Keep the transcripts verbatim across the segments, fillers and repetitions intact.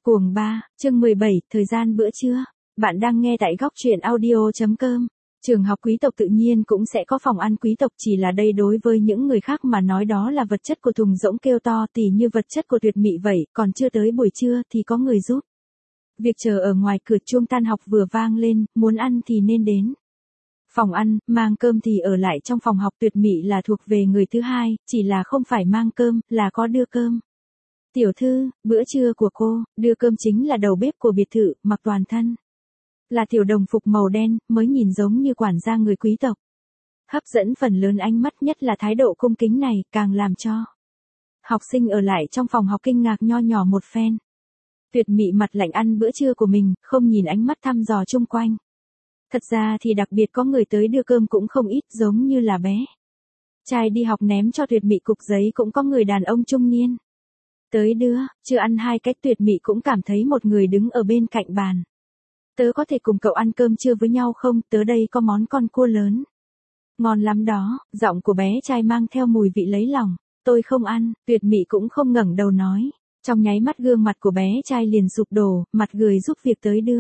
Cuồng ba, chương mười bảy, thời gian bữa trưa. Bạn đang nghe tại góc truyện audio.com. Trường học quý tộc tự nhiên cũng sẽ có phòng ăn quý tộc, chỉ là đây đối với những người khác mà nói đó là vật chất của thùng rỗng kêu to tỉ như vật chất của tuyệt mị vậy, còn chưa tới buổi trưa thì có người giúp. Việc chờ ở ngoài cửa chuông tan học vừa vang lên, muốn ăn thì nên đến phòng ăn, mang cơm thì ở lại trong phòng học. Tuyệt mị là thuộc về người thứ hai, chỉ là không phải mang cơm, là có đưa cơm. Tiểu thư, bữa trưa của cô, đưa cơm chính là đầu bếp của biệt thự, mặc toàn thân là tiểu đồng phục màu đen, mới nhìn giống như quản gia người quý tộc. Hấp dẫn phần lớn ánh mắt, nhất là thái độ cung kính này, càng làm cho học sinh ở lại trong phòng học kinh ngạc nho nhỏ một phen. Tuyệt mị mặt lạnh ăn bữa trưa của mình, không nhìn ánh mắt thăm dò chung quanh. Thật ra thì đặc biệt có người tới đưa cơm cũng không ít, giống như là bé trai đi học ném cho tuyệt mị cục giấy cũng có người đàn ông trung niên tới đưa. Chưa ăn hai cái, tuyệt mị cũng cảm thấy một người đứng ở bên cạnh bàn. Tớ có thể cùng cậu ăn cơm trưa với nhau không? Tớ đây có món con cua lớn. Ngon lắm đó, giọng của bé trai mang theo mùi vị lấy lòng. Tôi không ăn, tuyệt mị cũng không ngẩng đầu nói. Trong nháy mắt gương mặt của bé trai liền sụp đổ, mặt người giúp việc tới đưa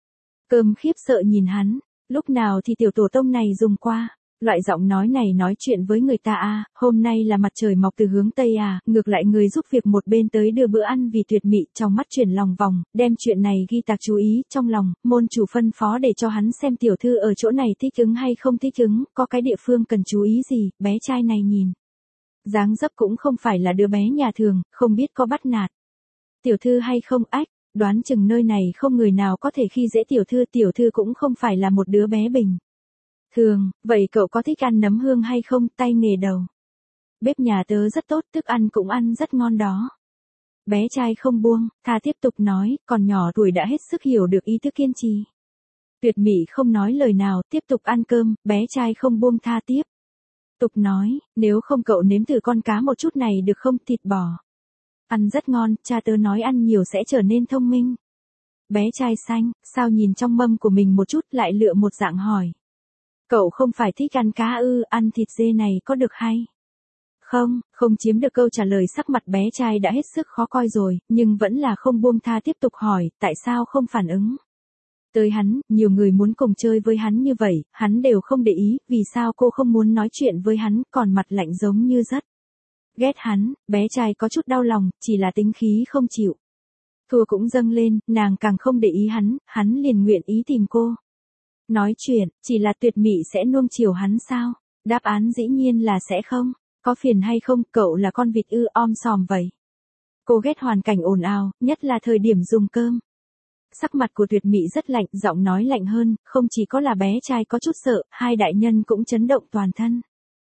cơm khiếp sợ nhìn hắn. Lúc nào thì tiểu tổ tông này dùng qua loại giọng nói này nói chuyện với người ta à? Hôm nay là mặt trời mọc từ hướng Tây à? Ngược lại người giúp việc một bên tới đưa bữa ăn vì tuyệt mị, trong mắt chuyển lòng vòng, đem chuyện này ghi tạc chú ý trong lòng. Môn chủ phân phó để cho hắn xem tiểu thư ở chỗ này thích ứng hay không thích ứng, có cái địa phương cần chú ý gì. Bé trai này nhìn dáng dấp cũng không phải là đứa bé nhà thường, không biết có bắt nạt tiểu thư hay không. Ách, đoán chừng nơi này không người nào có thể khi dễ tiểu thư. Tiểu thư cũng không phải là một đứa bé bình thường, vậy cậu có thích ăn nấm hương hay không? Tay nghề đầu bếp nhà tớ rất tốt, thức ăn cũng ăn rất ngon đó. Bé trai không buông tha tiếp tục nói, còn nhỏ tuổi đã hết sức hiểu được ý thức kiên trì. Tuyệt mị không nói lời nào, tiếp tục ăn cơm. Bé trai không buông tha tiếp tục nói, nếu không cậu nếm thử con cá một chút này được không? Thịt bò ăn rất ngon, cha tớ nói ăn nhiều sẽ trở nên thông minh. Bé trai xanh sao nhìn trong mâm của mình một chút, lại lựa một dạng hỏi. Cậu không phải thích ăn cá ư? Ăn thịt dê này có được hay không? Không chiếm được câu trả lời, sắc mặt bé trai đã hết sức khó coi rồi, nhưng vẫn là không buông tha tiếp tục hỏi, tại sao không phản ứng tới hắn? Nhiều người muốn cùng chơi với hắn như vậy, hắn đều không để ý, vì sao cô không muốn nói chuyện với hắn? Còn mặt lạnh giống như rất ghét hắn. Bé trai có chút đau lòng, chỉ là tính khí không chịu thua cũng dâng lên, nàng càng không để ý hắn, hắn liền nguyện ý tìm cô nói chuyện, chỉ là tuyệt mị sẽ nuông chiều hắn sao? Đáp án dĩ nhiên là sẽ không. Có phiền hay không? Cậu là con vịt ư? Om sòm vậy. Cô ghét hoàn cảnh ồn ào, nhất là thời điểm dùng cơm. Sắc mặt của tuyệt mị rất lạnh, giọng nói lạnh hơn, không chỉ có là bé trai có chút sợ, hai đại nhân cũng chấn động toàn thân.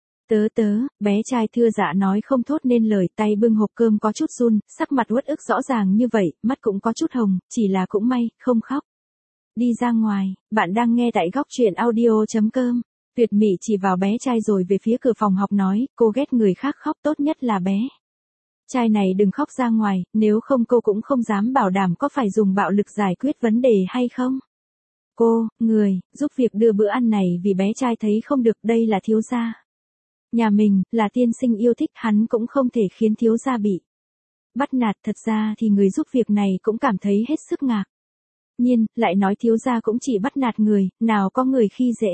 Tớ tớ, bé trai thưa dạ nói không thốt nên lời, tay bưng hộp cơm có chút run, sắc mặt uất ức rõ ràng như vậy, mắt cũng có chút hồng, chỉ là cũng may, không khóc. Đi ra ngoài, bạn đang nghe tại góc truyện audio.com. Tuyệt mị chỉ vào bé trai rồi về phía cửa phòng học nói, cô ghét người khác khóc, tốt nhất là bé trai này đừng khóc ra ngoài, nếu không cô cũng không dám bảo đảm có phải dùng bạo lực giải quyết vấn đề hay không. Cô, người, giúp việc đưa bữa ăn này vì bé trai thấy không được, đây là thiếu gia nhà mình, là tiên sinh yêu thích, hắn cũng không thể khiến thiếu gia bị bắt nạt. Thật ra thì người giúp việc này cũng cảm thấy hết sức ngạc nhiên, lại nói thiếu gia cũng chỉ bắt nạt người, nào có người khi dễ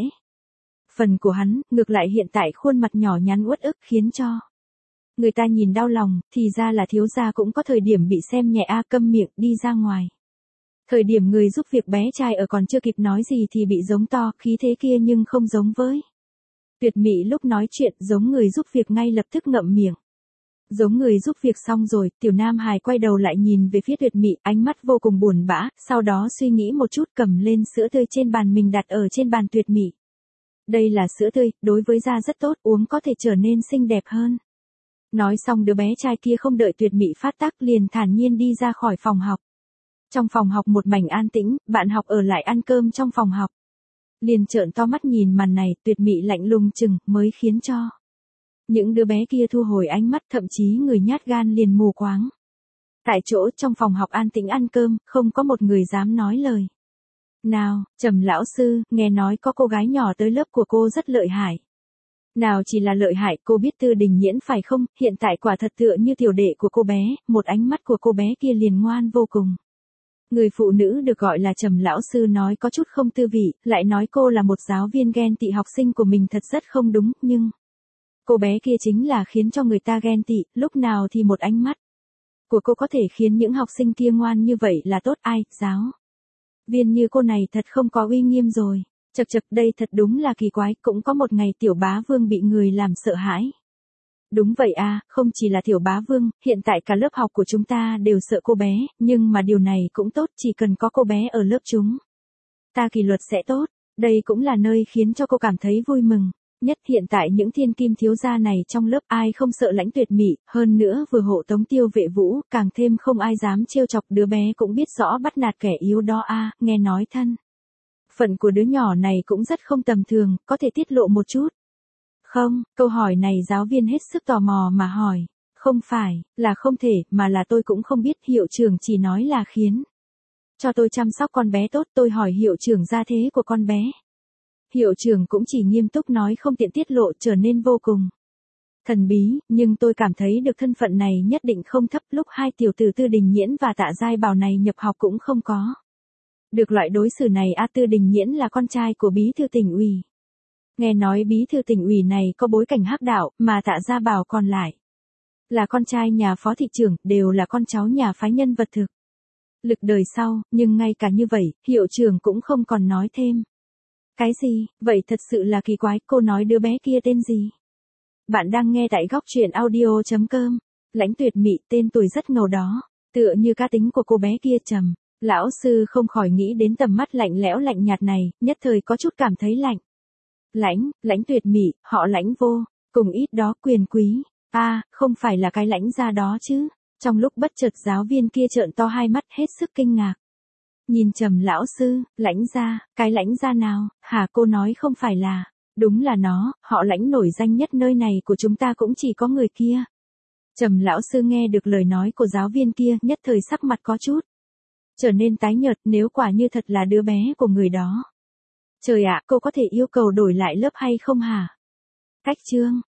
phần của hắn. Ngược lại hiện tại khuôn mặt nhỏ nhắn uất ức khiến cho người ta nhìn đau lòng, thì ra là thiếu gia cũng có thời điểm bị xem nhẹ a. Câm miệng, đi ra ngoài. Thời điểm người giúp việc bé trai ở còn chưa kịp nói gì thì bị giống to, khí thế kia nhưng không giống với tuyệt mị lúc nói chuyện, giống người giúp việc ngay lập tức ngậm miệng. Giống người giúp việc xong rồi, tiểu nam hài quay đầu lại nhìn về phía tuyệt mị, ánh mắt vô cùng buồn bã, sau đó suy nghĩ một chút cầm lên sữa tươi trên bàn mình đặt ở trên bàn tuyệt mị. Đây là sữa tươi, đối với da rất tốt, uống có thể trở nên xinh đẹp hơn. Nói xong đứa bé trai kia không đợi tuyệt mị phát tác liền thản nhiên đi ra khỏi phòng học. Trong phòng học một mảnh an tĩnh, bạn học ở lại ăn cơm trong phòng học liền trợn to mắt nhìn màn này. Tuyệt mị lạnh lùng chừng, mới khiến cho những đứa bé kia thu hồi ánh mắt, thậm chí người nhát gan liền mù quáng. Tại chỗ trong phòng học an tĩnh ăn cơm, không có một người dám nói lời nào. Trầm lão sư, nghe nói có cô gái nhỏ tới lớp của cô rất lợi hại. Nào chỉ là lợi hại, cô biết Tư Đình Nhiễn phải không? Hiện tại quả thật tựa như tiểu đệ của cô bé, một ánh mắt của cô bé kia liền ngoan vô cùng. Người phụ nữ được gọi là Trầm lão sư nói có chút không tư vị, lại nói cô là một giáo viên ghen tị học sinh của mình thật rất không đúng, nhưng cô bé kia chính là khiến cho người ta ghen tị, lúc nào thì một ánh mắt của cô có thể khiến những học sinh kia ngoan như vậy là tốt. Ai, giáo viên như cô này thật không có uy nghiêm rồi. Chật chật, đây thật đúng là kỳ quái, cũng có một ngày Tiểu Bá Vương bị người làm sợ hãi. Đúng vậy à, không chỉ là Tiểu Bá Vương, hiện tại cả lớp học của chúng ta đều sợ cô bé, nhưng mà điều này cũng tốt, chỉ cần có cô bé ở lớp chúng ta kỷ luật sẽ tốt, đây cũng là nơi khiến cho cô cảm thấy vui mừng. Nhất hiện tại những thiên kim thiếu gia này trong lớp ai không sợ Lãnh Tuyệt Mị, hơn nữa vừa hộ tống Tiêu Vệ Vũ, càng thêm không ai dám trêu chọc, đứa bé cũng biết rõ bắt nạt kẻ yếu đó a, nghe nói thân phận của đứa nhỏ này cũng rất không tầm thường, có thể tiết lộ một chút không? Câu hỏi này giáo viên hết sức tò mò mà hỏi. Không phải, là không thể, mà là tôi cũng không biết, hiệu trưởng chỉ nói là khiến cho tôi chăm sóc con bé tốt, tôi hỏi hiệu trưởng gia thế của con bé. Hiệu trưởng cũng chỉ nghiêm túc nói không tiện tiết lộ, trở nên vô cùng thần bí, nhưng tôi cảm thấy được thân phận này nhất định không thấp. Lúc hai tiểu tử Tư Đình Nhiễn và Tạ Giai Bảo này nhập học cũng không có được loại đối xử này. A Tư Đình Nhiễn là con trai của bí thư tỉnh ủy. Nghe nói bí thư tỉnh ủy này có bối cảnh hắc đạo, mà Tạ Gia Bảo còn lại là con trai nhà phó thị trưởng, đều là con cháu nhà phái nhân vật thực lực đời sau, nhưng ngay cả như vậy, hiệu trưởng cũng không còn nói thêm. Cái gì, vậy thật sự là kỳ quái, cô nói đứa bé kia tên gì? Bạn đang nghe tại góc truyện audio chấm com. Lãnh Tuyệt Mị, tên tuổi rất ngầu đó, tựa như cá tính của cô bé kia. Trầm lão sư không khỏi nghĩ đến tầm mắt lạnh lẽo lạnh nhạt này, nhất thời có chút cảm thấy lạnh. Lãnh, Lãnh Tuyệt Mị, họ Lãnh vô, cùng ít đó quyền quý. A, à, không phải là cái Lãnh gia đó chứ? Trong lúc bất chợt giáo viên kia trợn to hai mắt hết sức kinh ngạc. Nhìn Trầm lão sư, Lãnh gia, cái Lãnh gia nào? Hả, cô nói không phải là? Đúng là nó, họ Lãnh nổi danh nhất nơi này của chúng ta cũng chỉ có người kia. Trầm lão sư nghe được lời nói của giáo viên kia, nhất thời sắc mặt có chút trở nên tái nhợt, nếu quả như thật là đứa bé của người đó. Trời ạ, cô có thể yêu cầu đổi lại lớp hay không hả? Cách chương